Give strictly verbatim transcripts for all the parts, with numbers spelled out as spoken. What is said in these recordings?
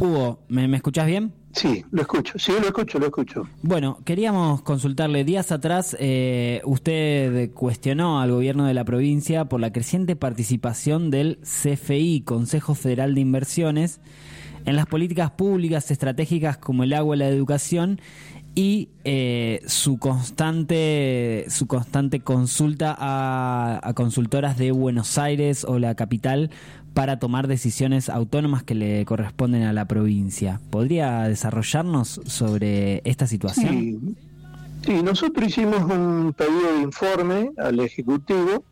Hugo, ¿me, me escuchás bien? Sí, lo escucho, sí, lo escucho, lo escucho. Bueno, queríamos consultarle, días atrás eh, usted cuestionó al gobierno de la provincia por la creciente participación del C F I, Consejo Federal de Inversiones, en las políticas públicas estratégicas como el agua y la educación, y eh, su constante su constante consulta a, a consultoras de Buenos Aires o la capital para tomar decisiones autónomas que le corresponden a la provincia. ¿Podría desarrollarnos sobre esta situación? Sí, sí, nosotros hicimos un pedido de informe al Ejecutivo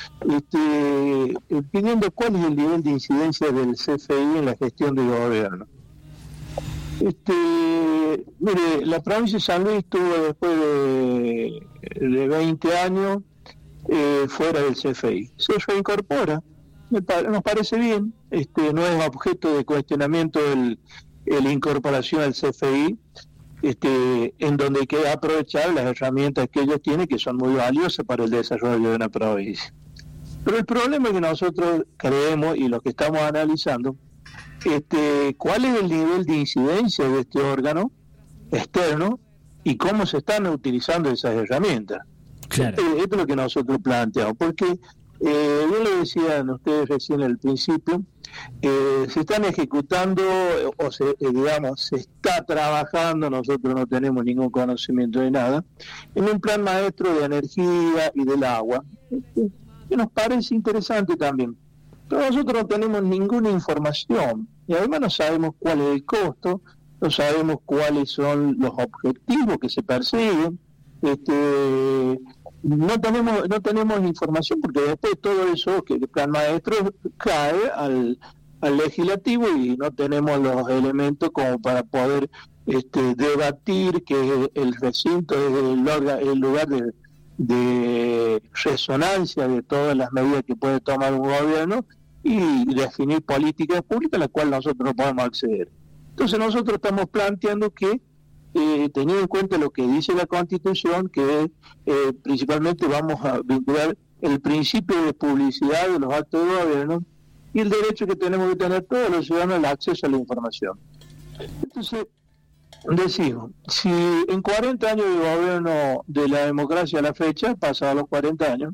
este, pidiendo cuál es el nivel de incidencia del C F I en la gestión del gobierno. Este, mire, la provincia de San Luis estuvo después de, de veinte años eh, fuera del C F I. Se reincorpora, me pa- nos parece bien, este, no es objeto de cuestionamiento el, el incorporación al C F I, este, en donde hay que aprovechar las herramientas que ellos tienen, que son muy valiosas para el desarrollo de una provincia. Pero el problema es que nosotros creemos, y lo que estamos analizando, Este, cuál es el nivel de incidencia de este órgano externo y cómo se están utilizando esas herramientas. Claro. Esto, esto es lo que nosotros planteamos, porque eh, yo le decían ustedes recién al principio, eh, se están ejecutando o se, eh, digamos, se está trabajando, nosotros no tenemos ningún conocimiento de nada, en un plan maestro de energía y del agua, que nos parece interesante también. Pero nosotros no tenemos ninguna información y además no sabemos cuál es el costo, no sabemos cuáles son los objetivos que se persiguen, este, no tenemos no tenemos información porque después todo eso que el plan maestro cae al, al legislativo y no tenemos los elementos como para poder este, debatir que el recinto es el, orga, el lugar de de resonancia de todas las medidas que puede tomar un gobierno y definir políticas públicas a las cuales nosotros no podemos acceder. Entonces nosotros estamos planteando que, eh, teniendo en cuenta lo que dice la Constitución, que eh, principalmente vamos a vincular el principio de publicidad de los actos de gobierno y el derecho que tenemos que tener todos los ciudadanos al acceso a la información. Entonces, decimos, si en cuarenta años de gobierno de la democracia a la fecha, pasados los cuarenta años,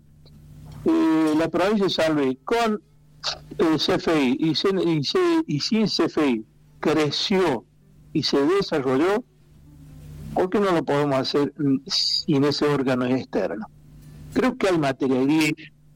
eh, la provincia de San Luis con el C F I y, sin, y, y sin C F I creció y se desarrolló, ¿por qué no lo podemos hacer sin ese órgano externo? Creo que hay material,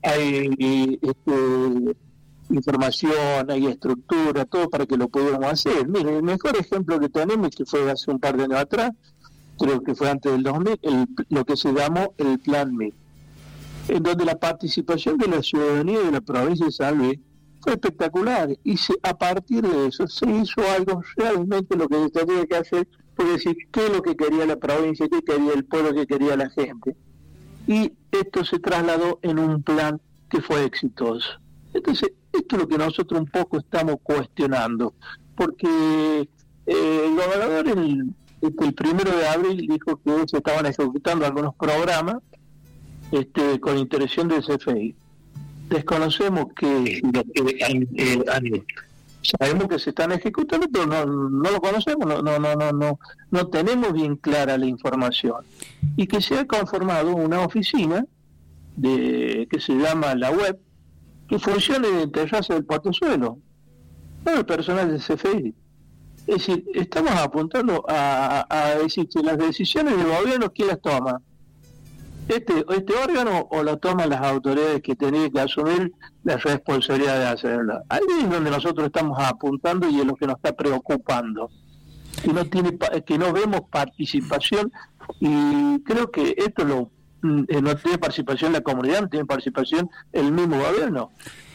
hay este, información, hay estructura, todo para que lo podamos hacer. Mire, el mejor ejemplo que tenemos, que fue hace un par de años atrás, creo que fue antes del dos mil, el, lo que se llamó el Plan M I, en donde la participación de la ciudadanía de la provincia de San Luis fue espectacular, y se, a partir de eso se hizo algo realmente lo que se tenía que hacer, por decir qué es lo que quería la provincia, qué quería el pueblo, qué quería la gente, y esto se trasladó en un plan que fue exitoso. Entonces, esto es lo que nosotros un poco estamos cuestionando, porque eh, el gobernador el, el primero de abril dijo que se estaban ejecutando algunos programas este, con intervención del C F I. Desconocemos que, que eh, sabemos que se están ejecutando, pero no, no lo conocemos, no, no, no, no, no, no tenemos bien clara la información. Y que se ha conformado una oficina de que se llama la web, que funcione de terraza del portezuelo, no el personal del C F I. Es decir, estamos apuntando a, a decir que las decisiones del gobierno, ¿quién las toma? Este, este órgano o lo toman las autoridades que tienen que asumir la responsabilidad de hacerlo. Ahí es donde nosotros estamos apuntando y es lo que nos está preocupando, que no tiene, que no vemos participación, y creo que esto lo eh, no tiene participación la comunidad, no tiene participación el mismo gobierno.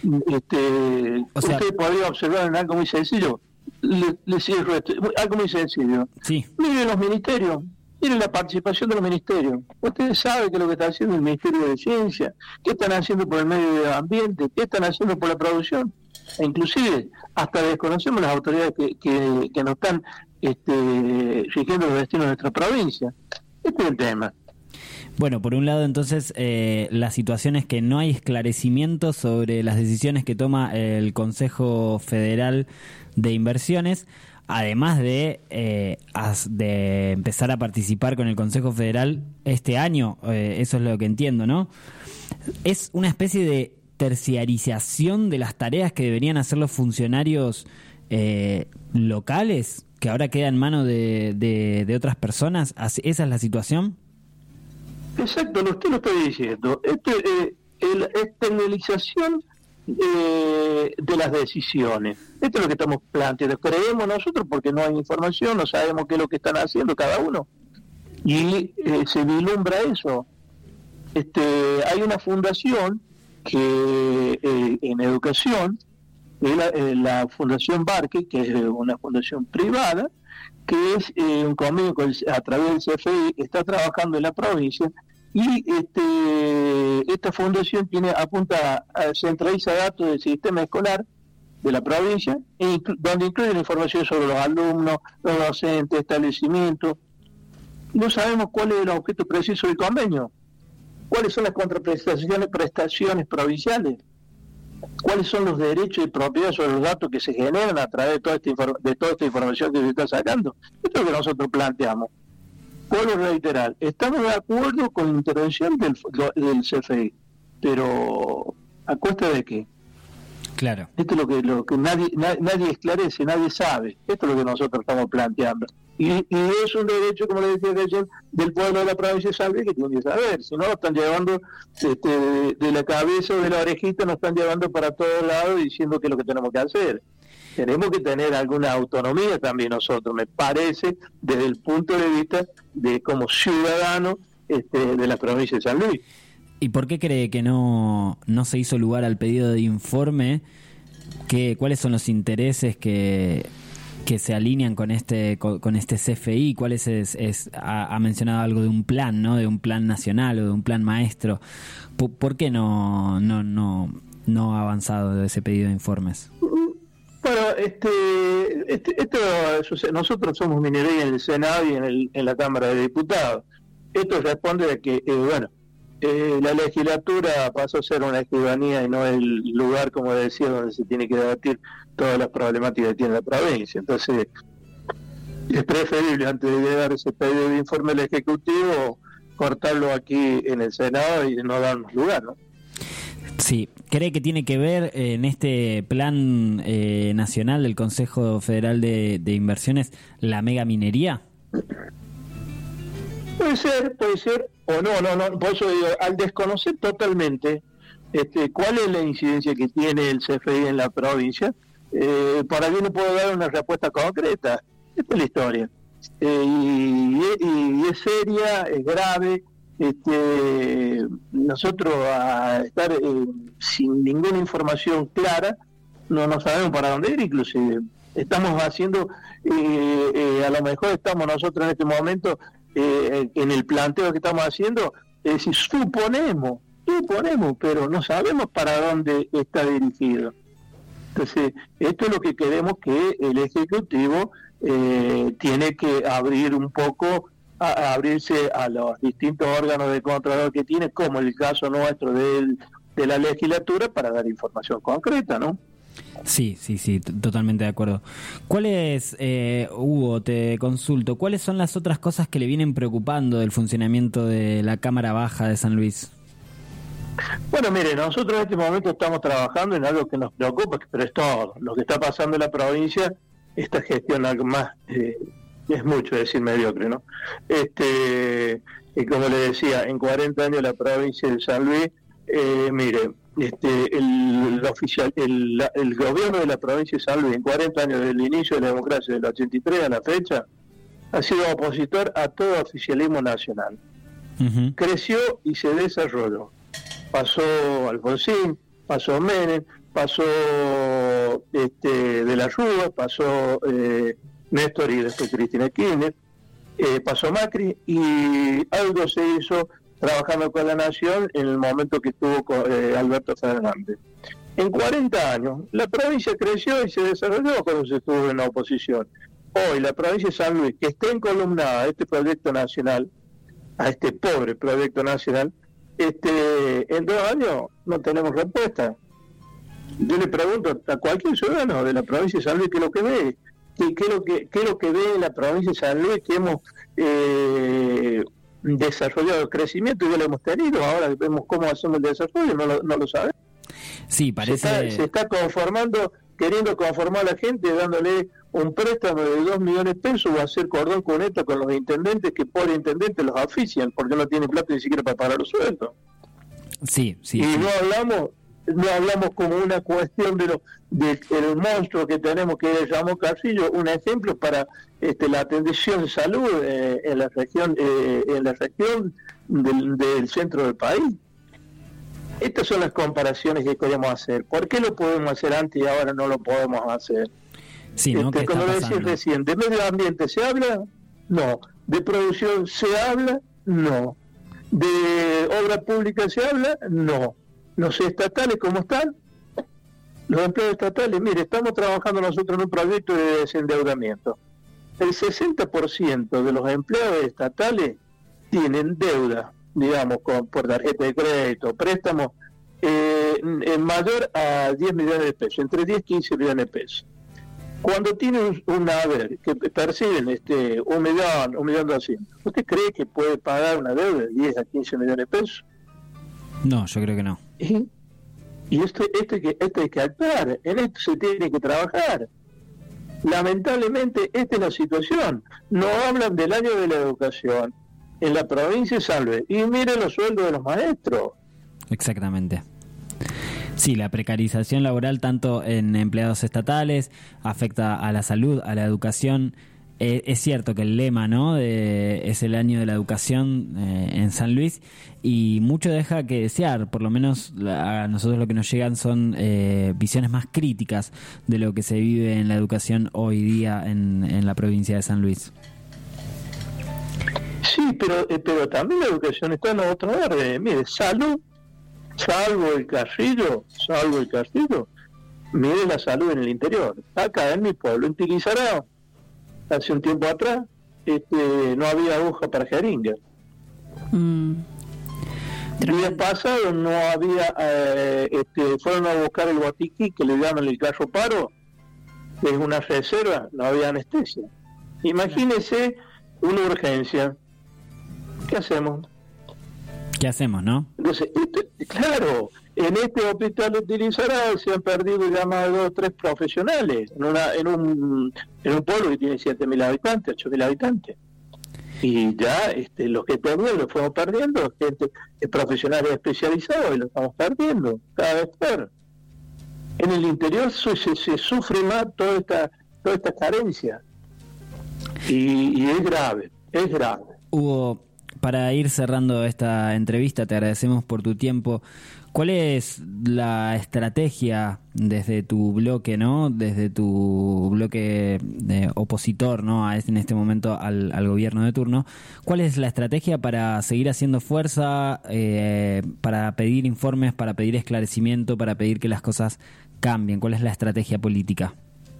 Este, o sea, usted podría observar en algo muy sencillo, le, le cierro esto, algo muy sencillo. Sí. Miren los ministerios. Miren la participación de los ministerios. Ustedes saben qué es lo que está haciendo el Ministerio de Ciencia, qué están haciendo por el medio ambiente, qué están haciendo por la producción. E inclusive, hasta desconocemos las autoridades que, que, que nos están este, rigiendo los destinos de nuestra provincia. Este es el tema. Bueno, por un lado, entonces, eh, la situación es que no hay esclarecimiento sobre las decisiones que toma el Consejo Federal de Inversiones, además de, eh, as, de empezar a participar con el Consejo Federal este año, eh, eso es lo que entiendo, ¿no? Es una especie de terciarización de las tareas que deberían hacer los funcionarios eh, locales, que ahora queda en manos de, de, de otras personas. ¿Esa es la situación? Exacto, lo usted lo está diciendo. Este, eh, el, externalización eh, de las decisiones. Esto es lo que estamos planteando. Creemos nosotros porque no hay información, no sabemos qué es lo que están haciendo cada uno. Y eh, se vislumbra eso. Este, hay una fundación que eh, en educación, es la, eh, la Fundación Barque, que es una fundación privada, que es eh, un convenio con el, a través del C F I, está trabajando en la provincia, y este esta fundación tiene apunta a, centraliza datos del sistema escolar de la provincia, e inclu, donde incluye la información sobre los alumnos, los docentes, establecimientos. No sabemos cuál es el objeto preciso del convenio, cuáles son las contraprestaciones prestaciones provinciales, cuáles son los derechos y propiedad sobre los datos que se generan a través de toda esta, inform- de toda esta información que se está sacando. Esto es lo que nosotros planteamos. Vuelvo a reiterar, estamos de acuerdo con la intervención del, del C F I, pero ¿a costa de qué? Claro. Esto es lo que, lo que nadie, na, nadie esclarece, nadie sabe. Esto es lo que nosotros estamos planteando. Y, y es un derecho, como le decía recién, del pueblo de la provincia de San Luis que tiene que saber. Si no, lo están llevando este, de, de la cabeza o de la orejita, nos están llevando para todos lados diciendo qué es lo que tenemos que hacer. Tenemos que tener alguna autonomía también nosotros, me parece, desde el punto de vista de como ciudadano este, de la provincia de San Luis. ¿Y por qué cree que no, no se hizo lugar al pedido de informe? ¿Qué, ¿Cuáles son los intereses que, que se alinean con este con, con este C F I? ¿Cuáles es, es ha, ha mencionado algo de un plan, ¿no? De un plan nacional o de un plan maestro. ¿Por, por qué no, no, no, no ha avanzado ese pedido de informes? Bueno, este, este, esto sucede. Nosotros somos minoría en el Senado y en, el, en la Cámara de Diputados. Esto responde a que, eh, bueno, eh, la legislatura pasó a ser una escribanía y no el lugar, como decía, donde se tiene que debatir todas las problemáticas que tiene la provincia. Entonces, es preferible, antes de dar ese pedido de informe al Ejecutivo, cortarlo aquí en el Senado y no darnos lugar, ¿no? Sí. ¿Cree que tiene que ver eh, en este plan eh, nacional del Consejo Federal de, de Inversiones la mega minería? Puede ser, puede ser, o no, no, no. Por eso digo, al desconocer totalmente este, cuál es la incidencia que tiene el C F I en la provincia, eh, para mí no puedo dar una respuesta concreta. Esta es la historia. Eh, y, y, y es seria, es grave. Este, nosotros a estar eh, sin ninguna información clara no, no sabemos para dónde ir. Inclusive estamos haciendo eh, eh, a lo mejor estamos nosotros en este momento eh, en el planteo que estamos haciendo, es decir, suponemos suponemos pero no sabemos para dónde está dirigido. Entonces esto es lo que queremos, que el Ejecutivo eh, tiene que abrir un poco, a abrirse a los distintos órganos de control que tiene, como el caso nuestro de, de la legislatura, para dar información concreta, ¿no? Sí, sí, sí, t- totalmente de acuerdo. ¿Cuáles, eh, Hugo, te consulto, cuáles son las otras cosas que le vienen preocupando del funcionamiento de la Cámara Baja de San Luis? Bueno, mire, nosotros en este momento estamos trabajando en algo que nos preocupa, pero es todo. Lo que está pasando en la provincia, esta gestión algo más... Eh, es mucho decir mediocre, ¿no? Este, y como le decía, en cuarenta años la provincia de San Luis, eh, mire, este, el, el oficial, el, la, el gobierno de la provincia de San Luis, en cuarenta años desde el inicio de la democracia, del ochenta y tres a la fecha, ha sido opositor a todo oficialismo nacional. Uh-huh. Creció y se desarrolló. Pasó Alfonsín, pasó Menem, pasó este, De la Rúa, pasó... Eh, Néstor y después Cristina Kirchner, eh, pasó Macri, y algo se hizo trabajando con la nación en el momento que estuvo con, eh, Alberto Fernández. En cuarenta años, la provincia creció y se desarrolló cuando se estuvo en la oposición. Hoy, la provincia de San Luis, que está encolumnada a este proyecto nacional, a este pobre proyecto nacional, este, en dos años no tenemos respuesta. Yo le pregunto a cualquier ciudadano de la provincia de San Luis qué es lo que ve, qué, qué es lo que qué es lo que ve en la provincia de San Luis, que hemos eh, desarrollado crecimiento y ya lo hemos tenido, ahora vemos cómo hacemos el desarrollo, no lo, no lo sabemos. Sí, parece... Se está, se está conformando, queriendo conformar a la gente, dándole un préstamo de dos millones de pesos, o hacer cordón cuneta con los intendentes, que por intendentes los asfixian, porque no tienen plata ni siquiera para pagar los sueldos. Sí, sí. Y sí. no hablamos no hablamos como una cuestión de lo de, del monstruo que tenemos, que es Ramón Carrillo, un ejemplo para este, la atención de salud eh, en la región eh, en la región del, del centro del país. Estas son las comparaciones que queremos hacer. ¿Por qué lo podemos hacer antes y ahora no lo podemos hacer? Sí, ¿no? Este, como lo decía recién, ¿de medio ambiente se habla? No. ¿De producción se habla? No. ¿De obra pública se habla? No. ¿Los estatales cómo están? Los empleados estatales, mire, estamos trabajando nosotros en un proyecto de desendeudamiento. El sesenta por ciento de los empleados estatales tienen deuda, digamos, con, por tarjeta de crédito, préstamos eh, en mayor a diez millones de pesos, entre diez y quince millones de pesos. Cuando tienen un, un haber que perciben este, un millón, un millón doscientos, ¿usted cree que puede pagar una deuda de diez a quince millones de pesos? No, yo creo que no. ¿Eh? Y esto, esto, hay que, esto hay que actuar, en esto se tiene que trabajar. Lamentablemente, esta es la situación. No hablan del año de la educación en la provincia de San Luis. Y miren los sueldos de los maestros. Exactamente. Sí, la precarización laboral tanto en empleados estatales afecta a la salud, a la educación. Eh, es cierto que el lema, ¿no?, de, es el año de la educación eh, en San Luis, y mucho deja que desear. Por lo menos a nosotros lo que nos llegan son eh, visiones más críticas de lo que se vive en la educación hoy día en, en la provincia de San Luis. Sí, pero eh, pero también la educación está en otro orden. Mire, salud, salvo el Carrillo, salvo el Carrillo, mire la salud en el interior. Acá en mi pueblo, en Tiquizarao, hace un tiempo atrás, este, no había aguja para jeringa. Mm. El día pasado no había, eh, este, fueron a buscar el botiquín que le llaman el carro paro, que es una reserva, no había anestesia. Imagínese una urgencia. ¿Qué hacemos? ¿Qué hacemos, no? Entonces, este, claro, en este hospital utilizará, se han perdido ya más de dos o tres profesionales en una en un en un pueblo que tiene siete mil habitantes, ocho mil habitantes. Y ya este, los que tenían los fuimos perdiendo, gente eh, profesionales especializados, y los estamos perdiendo cada vez peor. En el interior se, se, se sufre más toda esta toda esta carencia. Y, y es grave, es grave. Hugo, para ir cerrando esta entrevista, te agradecemos por tu tiempo. ¿Cuál es la estrategia desde tu bloque, no, desde tu bloque de opositor, no, a este, en este momento al, al gobierno de turno? ¿Cuál es la estrategia para seguir haciendo fuerza, eh, para pedir informes, para pedir esclarecimiento, para pedir que las cosas cambien? ¿Cuál es la estrategia política?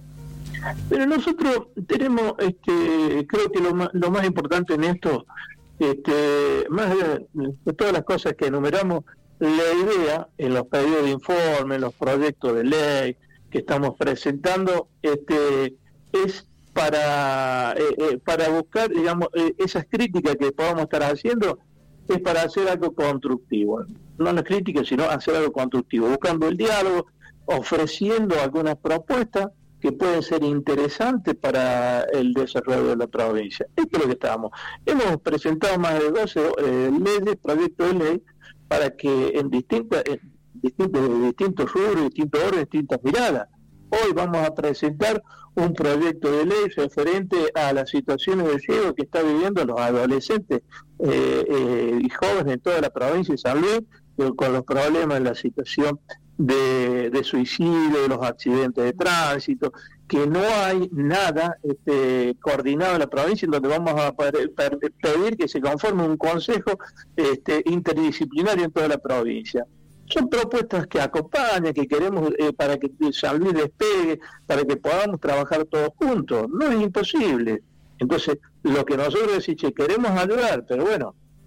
Pero nosotros tenemos, este, creo que lo más, lo más importante en esto, este, más de, de todas las cosas que enumeramos, la idea en los pedidos de informe, en los proyectos de ley que estamos presentando, este, es para eh, eh, para buscar, digamos, eh, esas críticas que podamos estar haciendo, es para hacer algo constructivo, no las críticas, sino hacer algo constructivo, buscando el diálogo, ofreciendo algunas propuestas que pueden ser interesantes para el desarrollo de la provincia. Esto es lo que estamos. Hemos presentado más de doce eh, leyes, proyectos de ley, para que en distintas, en distintos, distintos rubros, distintos órdenes, distintas miradas. Hoy vamos a presentar un proyecto de ley referente a las situaciones de riesgo que están viviendo los adolescentes eh, eh, y jóvenes en toda la provincia de San Luis, con los problemas de la situación de, de suicidio, de los accidentes de tránsito, que no hay nada este, coordinado en la provincia, en donde vamos a poder pedir que se conforme un consejo este, interdisciplinario en toda la provincia. Son propuestas que acompañan, que queremos eh, para que San Luis despegue, para que podamos trabajar todos juntos. No es imposible. Entonces, lo que nosotros decimos, che, queremos ayudar, pero bueno,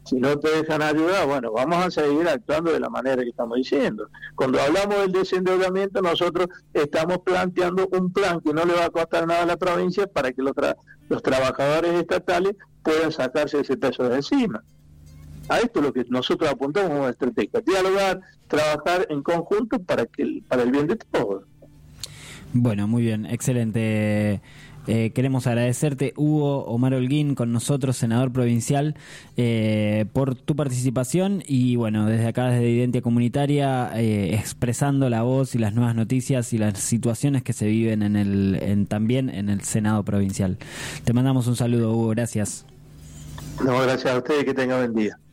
Si no te dejan ayudar, bueno, vamos a seguir actuando de la manera que estamos diciendo. Cuando hablamos del desendeudamiento, nosotros estamos planteando un plan que no le va a costar nada a la provincia para que los, tra- los trabajadores estatales puedan sacarse ese peso de encima. A esto es lo que nosotros apuntamos como estrategia: dialogar, trabajar en conjunto para que el, para el bien de todos. Bueno, muy bien, excelente. Eh, queremos agradecerte, Hugo Omar Holguín, con nosotros, senador provincial, eh, por tu participación y bueno, desde acá, desde Identia Comunitaria, eh, expresando la voz y las nuevas noticias y las situaciones que se viven en el, en, también en el Senado provincial. Te mandamos un saludo, Hugo, gracias. No, gracias a ustedes, que tengan buen día.